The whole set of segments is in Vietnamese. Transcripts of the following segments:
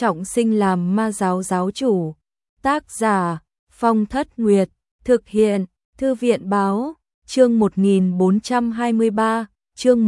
trọng sinh làm ma giáo giáo chủ. Tác giả Phong Thất Nguyệt, thực hiện Thư viện Báo, chương 1423, chương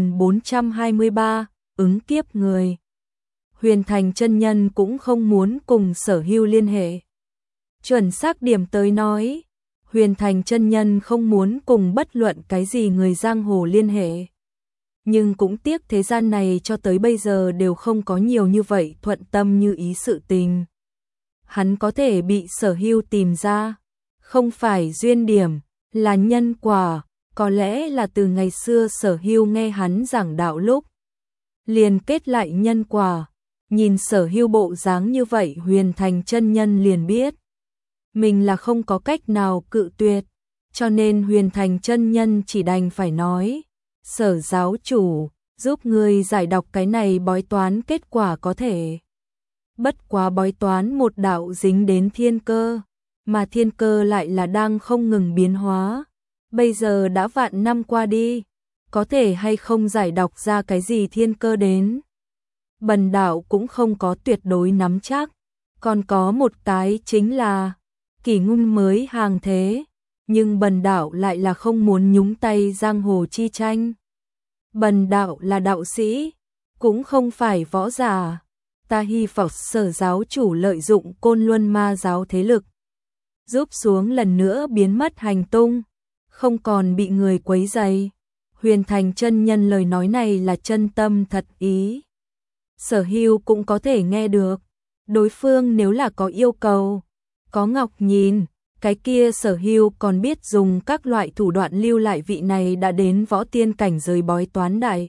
1423, ứng kiếp người. Huyền Thành chân nhân cũng không muốn cùng Sở Hưu liên hệ. Chuẩn xác điểm tới nói, Huyền Thành chân nhân không muốn cùng bất luận cái gì người giang hồ liên hệ. Nhưng cũng tiếc thế gian này cho tới bây giờ đều không có nhiều như vậy thuận tâm như ý sự tình. Hắn có thể bị Sở Hưu tìm ra, không phải duyên điểm, là nhân quả, có lẽ là từ ngày xưa Sở Hưu nghe hắn giảng đạo lúc. Liền kết lại nhân quả, nhìn Sở Hưu bộ dáng như vậy Huyền Thành chân nhân liền biết. Mình là không có cách nào cự tuyệt, cho nên Huyền Thành chân nhân chỉ đành phải nói. Sở giáo chủ, giúp người giải đọc cái này bói toán kết quả có thể. Bất quá bói toán một đạo dính đến thiên cơ, mà thiên cơ lại là đang không ngừng biến hóa. Bây giờ đã vạn năm qua đi, có thể hay không giải đọc ra cái gì thiên cơ đến. Bần đạo cũng không có tuyệt đối nắm chắc, còn có một cái chính là Kỷ Ngôn mới hàng thế, nhưng bần đạo lại là không muốn nhúng tay giang hồ chi tranh. Bần đạo là đạo sĩ, cũng không phải võ giả. Ta hy vọng Sở giáo chủ lợi dụng Côn Luân ma giáo thế lực, giúp xuống lần nữa biến mất hành tung, không còn bị người quấy rầy. Huyền Thành chân nhân lời nói này là chân tâm thật ý. Sở Hưu cũng có thể nghe được, đối phương nếu là có yêu cầu, có ngọc nhìn, cái kia Sở Hưu còn biết dùng các loại thủ đoạn lưu lại vị này đã đến võ tiên cảnh giới bói toán đại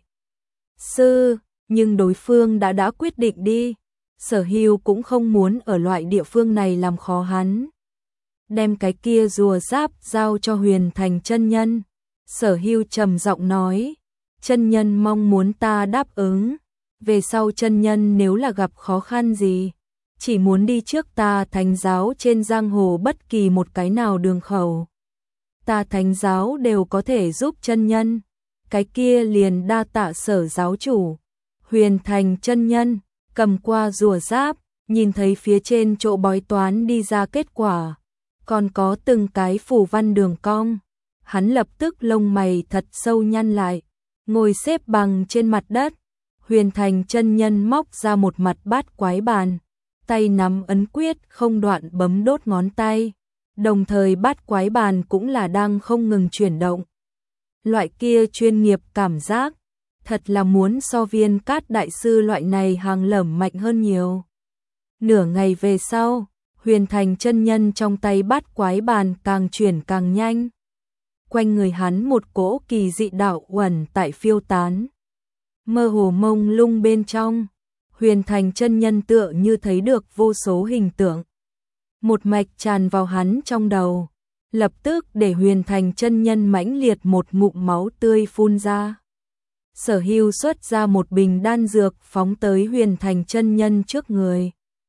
sư, nhưng đối phương đã quyết định đi. Sở Hưu cũng không muốn ở loại địa phương này làm khó hắn. Đem cái kia rùa giáp giao cho Huyền Thành chân nhân. Sở Hưu trầm giọng nói, chân nhân mong muốn ta đáp ứng, về sau chân nhân nếu là gặp khó khăn gì, chỉ muốn đi trước ta thánh giáo trên giang hồ bất kỳ một cái nào đường khẩu. Ta thánh giáo đều có thể giúp chân nhân, cái kia liền đa tạ Sở giáo chủ. Huyền Thành chân nhân cầm qua rùa giáp, nhìn thấy phía trên chỗ bói toán đi ra kết quả, còn có từng cái phù văn đường cong. Hắn lập tức lông mày thật sâu nhăn lại, ngồi xếp bằng trên mặt đất. Huyền Thành chân nhân móc ra một mặt bát quái bàn, tay nắm ấn quyết không đoạn bấm đốt ngón tay, đồng thời bát quái bàn cũng là đang không ngừng chuyển động. Loại kia chuyên nghiệp cảm giác, thật là muốn so Viên Cát đại sư loại này hàng lởm mạnh hơn nhiều. Nửa ngày về sau, Huyền Thành chân nhân trong tay bát quái bàn càng chuyển càng nhanh. Quanh người hắn một cỗ kỳ dị đạo uẩn tại phiêu tán. Mơ hồ mông lung bên trong, Huyền Thành chân nhân tựa như thấy được vô số hình tượng. Một mạch tràn vào hắn trong đầu, lập tức để Huyền Thành chân nhân mãnh liệt một ngụm máu tươi phun ra. Sở Hưu xuất ra một bình đan dược phóng tới Huyền Thành chân nhân trước người.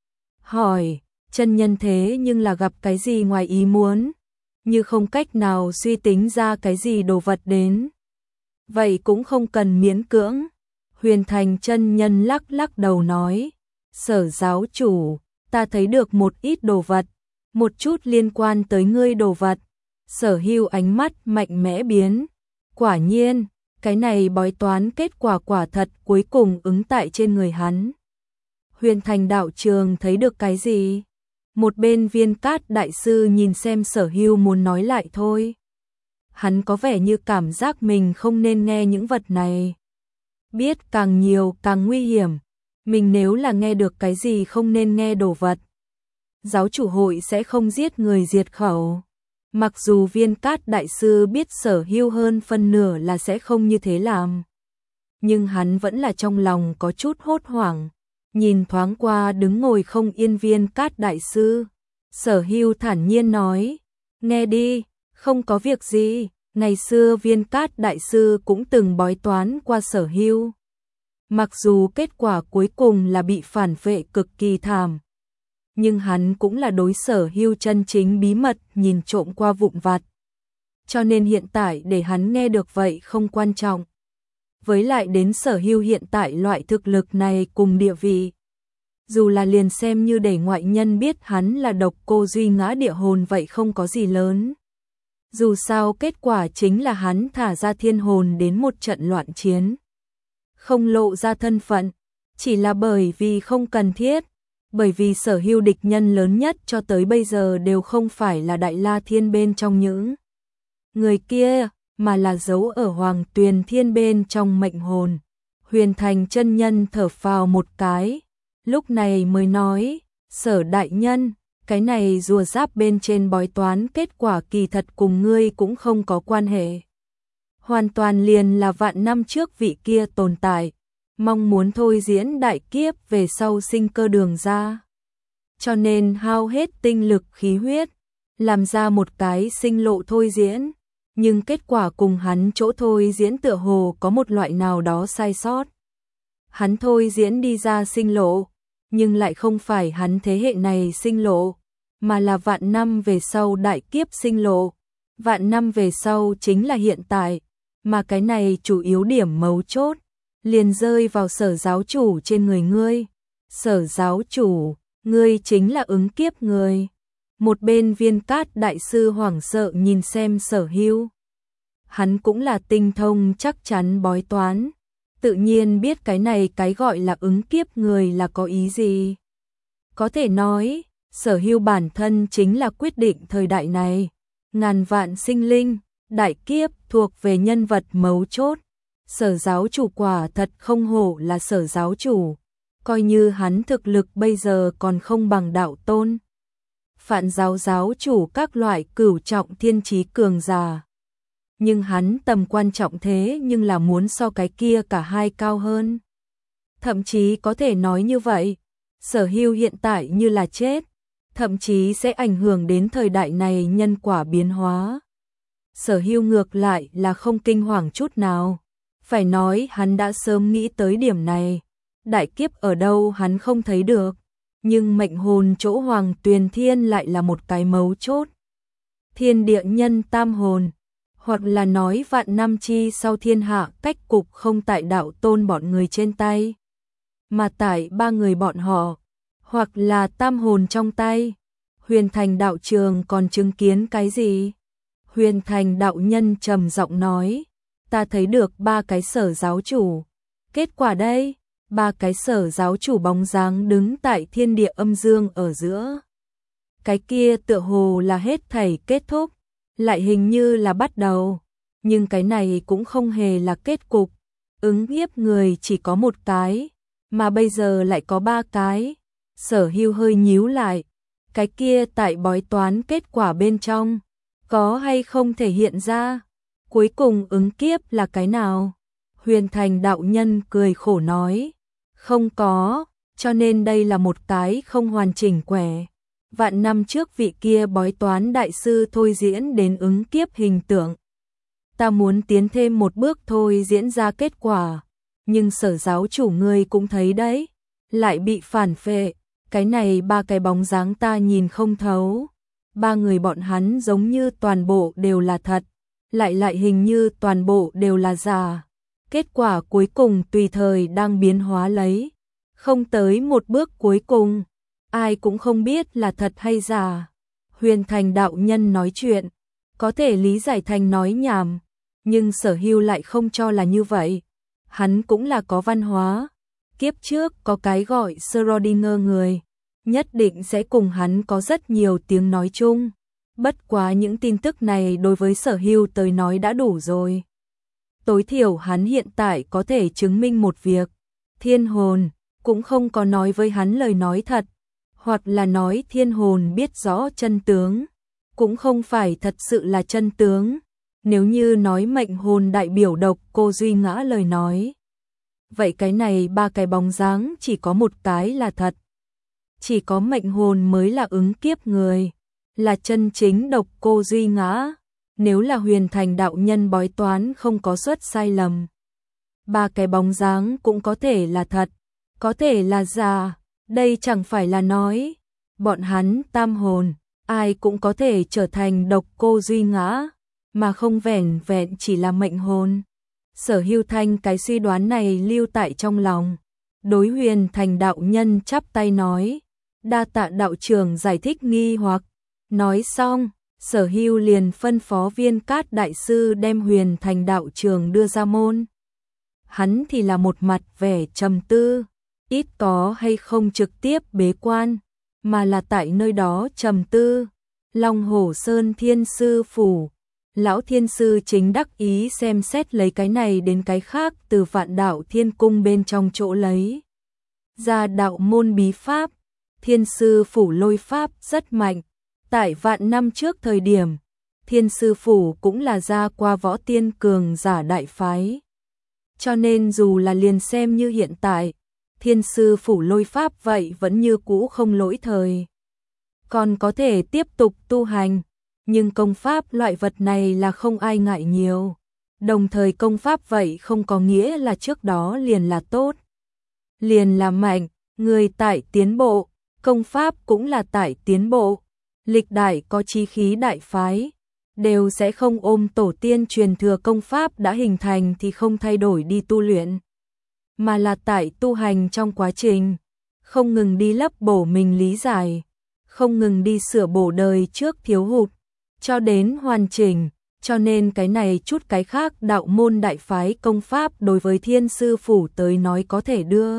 Hỏi, chân nhân thế nhưng là gặp cái gì ngoài ý muốn, như không cách nào suy tính ra cái gì đồ vật đến. Vậy cũng không cần miễn cưỡng. Huyền Thành chân nhân lắc lắc đầu nói, Sở giáo chủ, ta thấy được một ít đồ vật, một chút liên quan tới ngươi đồ vật. Sở Hưu ánh mắt mạnh mẽ biến. Quả nhiên, cái này bói toán kết quả quả thật cuối cùng ứng tại trên người hắn. Huyền Thành đạo trường thấy được cái gì? Một bên Viên Cát đại sư nhìn xem Sở Hưu muốn nói lại thôi. Hắn có vẻ như cảm giác mình không nên nghe những vật này. Biết càng nhiều càng nguy hiểm. Mình nếu là nghe được cái gì không nên nghe đồ vật, giáo chủ hội sẽ không giết người diệt khẩu. Mặc dù Viên Cát đại sư biết Sở Hưu hơn phân nửa là sẽ không như thế làm, nhưng hắn vẫn là trong lòng có chút hốt hoảng. Nhìn thoáng qua đứng ngồi không yên Viên Cát đại sư, Sở Hưu thản nhiên nói, nghe đi, không có việc gì. Ngày xưa Viên Cát đại sư cũng từng bói toán qua Sở Hưu. Mặc dù kết quả cuối cùng là bị phản vệ cực kỳ thảm, nhưng hắn cũng là đối Sở Hưu chân chính bí mật nhìn trộm qua vụn vặt. Cho nên hiện tại để hắn nghe được vậy không quan trọng. Với lại đến Sở Hưu hiện tại loại thực lực này cùng địa vị, Dù là liền xem như để ngoại nhân biết hắn là độc cô duy ngã địa hồn vậy không có gì lớn. Dù sao kết quả chính là hắn thả ra thiên hồn đến một trận loạn chiến. Không lộ ra thân phận, chỉ là bởi vì không cần thiết, bởi vì Sở Hưu địch nhân lớn nhất cho tới bây giờ đều không phải là Đại La Thiên bên trong những người kia, mà là giấu ở Hoàng Tuyền Thiên bên trong mệnh hồn. Huyền Thành chân nhân thở phào một cái, lúc này mới nói, Sở đại nhân, cái này rùa giáp bên trên bói toán kết quả kỳ thật cùng ngươi cũng không có quan hệ. Hoàn toàn liền là vạn năm trước vị kia tồn tại, mong muốn thôi diễn đại kiếp về sau sinh cơ đường ra. Cho nên hao hết tinh lực khí huyết, làm ra một cái sinh lộ thôi diễn, nhưng kết quả cùng hắn chỗ thôi diễn tựa hồ có một loại nào đó sai sót. Hắn thôi diễn đi ra sinh lộ, nhưng lại không phải hắn thế hệ này sinh lộ, mà là vạn năm về sau đại kiếp sinh lộ. Vạn năm về sau chính là hiện tại, mà cái này chủ yếu điểm mấu chốt, liền rơi vào Sở giáo chủ trên người ngươi. Sở giáo chủ, ngươi chính là ứng kiếp người. Một bên Viên Cát đại sư hoảng sợ nhìn xem Sở Hưu. Hắn cũng là tinh thông chắc chắn bói toán, tự nhiên biết cái này cái gọi là ứng kiếp người là có ý gì. Có thể nói, Sở Hưu bản thân chính là quyết định thời đại này. Ngàn vạn sinh linh, đại kiếp thuộc về nhân vật mấu chốt. Sở giáo chủ quả thật không hổ là Sở giáo chủ, coi như hắn thực lực bây giờ còn không bằng đạo tôn. Phạn giáo giáo chủ các loại cửu trọng thiên trí cường giả. Nhưng hắn tầm quan trọng thế nhưng là muốn so cái kia cả hai cao hơn. Thậm chí có thể nói như vậy, Sở Hưu hiện tại như là chết, thậm chí sẽ ảnh hưởng đến thời đại này nhân quả biến hóa. Sở Hưu ngược lại là không kinh hoàng chút nào, phải nói hắn đã sớm nghĩ tới điểm này. Đại kiếp ở đâu hắn không thấy được, nhưng mệnh hồn chỗ Hoàng Tuyền Thiên lại là một cái mấu chốt. Thiên địa nhân tam hồn, hoặc là nói vạn năm chi sau thiên hạ cách cục không tại đạo tôn bọn người trên tay, mà tại ba người bọn họ, hoặc là tam hồn trong tay. Huyền Thành đạo trường còn chứng kiến cái gì? Huyền Thành đạo nhân trầm giọng nói, ta thấy được ba cái Sở giáo chủ. Kết quả đây, ba cái Sở giáo chủ bóng dáng đứng tại thiên địa âm dương ở giữa. Cái kia tựa hồ là hết thảy kết thúc, lại hình như là bắt đầu, nhưng cái này cũng không hề là kết cục. Ứng kiếp người chỉ có một cái, mà bây giờ lại có ba cái. Sở Hưu hơi nhíu lại, cái kia tại bói toán kết quả bên trong, có hay không thể hiện ra? Cuối cùng ứng kiếp là cái nào? Huyền Thành đạo nhân cười khổ nói, không có, cho nên đây là một cái không hoàn chỉnh quẻ. Vạn năm trước vị kia bói toán đại sư thôi diễn đến ứng kiếp hình tượng. Ta muốn tiến thêm một bước thôi diễn ra kết quả, nhưng Sở giáo chủ ngươi cũng thấy đấy, lại bị phản phệ. Cái này ba cái bóng dáng ta nhìn không thấu. Ba người bọn hắn giống như toàn bộ đều là thật, lại hình như toàn bộ đều là giả. Kết quả cuối cùng tùy thời đang biến hóa lấy, không tới một bước cuối cùng, ai cũng không biết là thật hay giả. Huyền Thành đạo nhân nói chuyện, có thể lý giải thành nói nhảm, nhưng Sở Hưu lại không cho là như vậy. Hắn cũng là có văn hóa, kiếp trước có cái gọi Schrödinger người, nhất định sẽ cùng hắn có rất nhiều tiếng nói chung. Bất quá những tin tức này đối với Sở Hưu tới nói đã đủ rồi. Tối thiểu hắn hiện tại có thể chứng minh một việc, thiên hồn cũng không có nói với hắn lời nói thật, hoặc là nói thiên hồn biết rõ chân tướng, cũng không phải thật sự là chân tướng. Nếu như nói mệnh hồn đại biểu độc cô duy ngã lời nói, vậy cái này ba cái bóng dáng chỉ có một cái là thật. Chỉ có mệnh hồn mới là ứng kiếp người, là chân chính độc cô duy ngã. Nếu là Huyền Thành đạo nhân bói toán không có suất sai lầm, ba cái bóng dáng cũng có thể là thật, có thể là giả. Đây chẳng phải là nói bọn hắn tam hồn ai cũng có thể trở thành độc cô duy ngã, mà không vẻn vẹn chỉ là mệnh hồn. Sở Hưu Thanh cái suy đoán này lưu tại trong lòng, đối Huyền Thành đạo nhân chắp tay nói, đa tạ đạo trưởng giải thích nghi hoặc. Nói xong, Sở Hưu liền phân phó Viên Cát đại sư đem Huyền Thành đạo trưởng đưa ra môn. Hắn thì là một mặt vẻ trầm tư, ít có hay không trực tiếp bế quan, mà là tại nơi đó trầm tư. Long Hổ Sơn Thiên Sư Phủ, lão thiên sư chính đắc ý xem xét lấy cái này đến cái khác từ Vạn Đạo Thiên Cung bên trong chỗ lấy ra đạo môn bí pháp. Thiên Sư Phủ lôi pháp rất mạnh, tại vạn năm trước thời điểm, Thiên Sư Phủ cũng là ra qua võ tiên cường giả đại phái. Cho nên dù là liền xem như hiện tại, Thiên Sư Phủ lôi pháp vậy vẫn như cũ không lỗi thời. Còn có thể tiếp tục tu hành, nhưng công pháp loại vật này là không ai ngại nhiều. Đồng thời công pháp vậy không có nghĩa là trước đó liền là tốt, liền là mạnh, người tại tiến bộ, công pháp cũng là tại tiến bộ. Lịch đại có chí khí đại phái, đều sẽ không ôm tổ tiên truyền thừa công pháp đã hình thành thì không thay đổi đi tu luyện, mà là tại tu hành trong quá trình, không ngừng đi lấp bổ mình lý giải, không ngừng đi sửa bổ đời trước thiếu hụt, cho đến hoàn chỉnh. Cho nên cái này chút cái khác đạo môn đại phái công pháp đối với Thiên Sư Phủ tới nói có thể đưa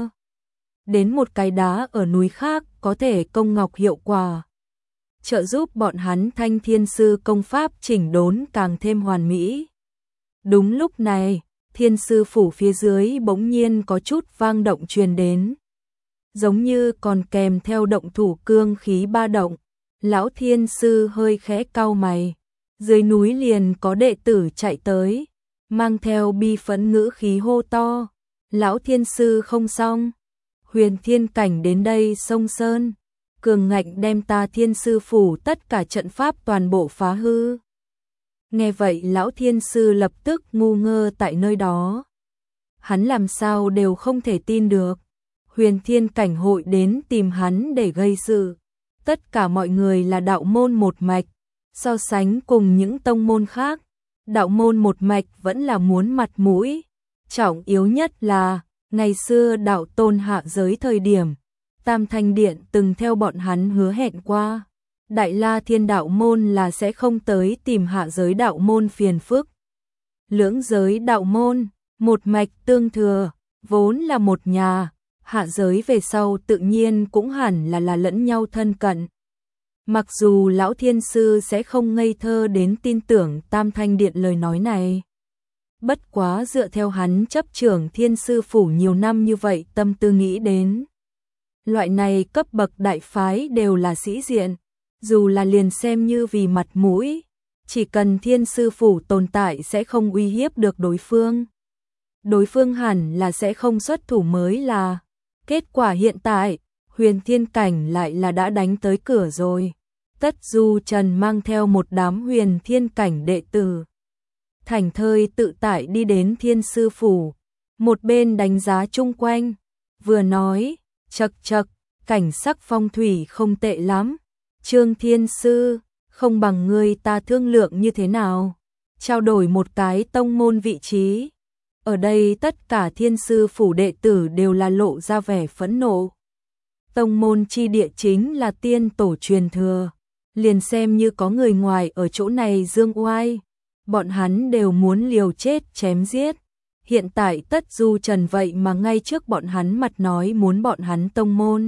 đến một cái đá ở núi khác, có thể công ngọc hiệu quả, trợ giúp bọn hắn thanh thiên sư công pháp chỉnh đốn càng thêm hoàn mỹ. Đúng lúc này, Thiên Sư Phủ phía dưới bỗng nhiên có chút vang động truyền đến, giống như còn kèm theo động thủ cương khí ba động. Lão Thiên Sư hơi khẽ cau mày, dưới núi liền có đệ tử chạy tới, mang theo bi phẫn ngữ khí hô to, Lão Thiên Sư không xong, Huyền Thiên Cảnh đến đây xông sơn, cường ngạnh đem ta Thiên Sư Phủ tất cả trận pháp toàn bộ phá hư. Nghe vậy Lão Thiên Sư lập tức ngu ngơ tại nơi đó. Hắn làm sao đều không thể tin được, Huyền Thiên Cảnh hội đến tìm hắn để gây sự. Tất cả mọi người là đạo môn một mạch, so sánh cùng những tông môn khác, đạo môn một mạch vẫn là muốn mặt mũi. Trọng yếu nhất là, ngày xưa đạo tôn hạ giới thời điểm, Tam Thanh Điện từng theo bọn hắn hứa hẹn qua, Đại La Thiên đạo môn là sẽ không tới tìm hạ giới đạo môn phiền phức. Lưỡng giới đạo môn, một mạch tương thừa, vốn là một nhà, hạ giới về sau tự nhiên cũng hẳn là lẫn nhau thân cận. Mặc dù Lão Thiên Sư sẽ không ngây thơ đến tin tưởng Tam Thanh Điện lời nói này, bất quá dựa theo hắn chấp trưởng Thiên Sư Phủ nhiều năm như vậy tâm tư nghĩ đến, loại này cấp bậc đại phái đều là sĩ diện, dù là liền xem như vì mặt mũi, chỉ cần Thiên Sư Phủ tồn tại sẽ không uy hiếp được đối phương. Đối phương hẳn là sẽ không xuất thủ mới là. Kết quả hiện tại, Huyền Thiên Cảnh lại là đã đánh tới cửa rồi. Tất Du Trần mang theo một đám Huyền Thiên Cảnh đệ tử, thảnh thơi tự tại đi đến Thiên Sư Phủ, một bên đánh giá chung quanh, vừa nói, chậc chậc, cảnh sắc phong thủy không tệ lắm. Trương Thiên Sư, không bằng ngươi ta thương lượng như thế nào? Trao đổi một cái tông môn vị trí. Ở đây tất cả Thiên Sư Phủ đệ tử đều là lộ ra vẻ phẫn nộ. Tông môn chi địa chính là tiên tổ truyền thừa, liền xem như có người ngoài ở chỗ này dương oai, bọn hắn đều muốn liều chết chém giết. Hiện tại Tất Du Trần vậy mà ngay trước bọn hắn mặt nói muốn bọn hắn tông môn.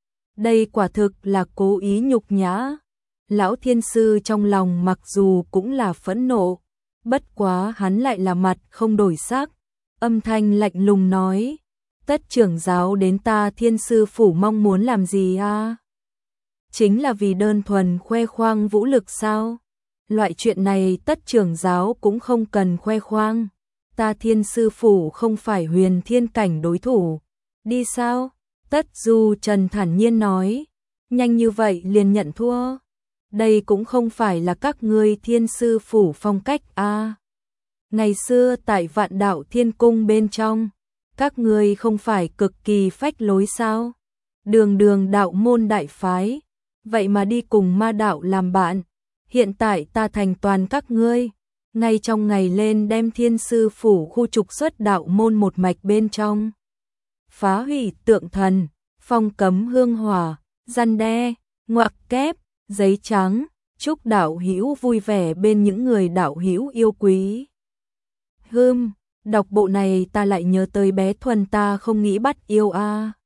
Đây quả thực là cố ý nhục nhã. Lão Thiên Sư trong lòng mặc dù cũng là phẫn nộ, bất quá hắn lại là mặt không đổi sắc, âm thanh lạnh lùng nói, Tất trưởng giáo đến ta Thiên Sư Phủ mong muốn làm gì à? Chính là vì đơn thuần khoe khoang vũ lực sao? Loại chuyện này Tất trưởng giáo cũng không cần khoe khoang. Ta Thiên Sư Phủ không phải Huyền Thiên Cảnh đối thủ. Đi sao? Tất Du Trần thản nhiên nói. Nhanh như vậy liền nhận thua. Đây cũng không phải là các ngươi Thiên Sư Phủ phong cách à. Ngày xưa tại Vạn Đạo Thiên Cung bên trong, các ngươi không phải cực kỳ phách lối sao? Đường đường đạo môn đại phái, vậy mà đi cùng ma đạo làm bạn. Hiện tại ta thành toàn các ngươi, ngay trong ngày lên đem Thiên Sư Phủ khu trục xuất đạo môn một mạch bên trong. phá hủy tượng thần, phong cấm hương hỏa, răn đe, ngoặc kép, giấy trắng, chúc đạo hữu vui vẻ bên những người đạo hữu yêu quý. Đọc bộ này ta lại nhớ tới bé Thuần ta không nghĩ bắt yêu a.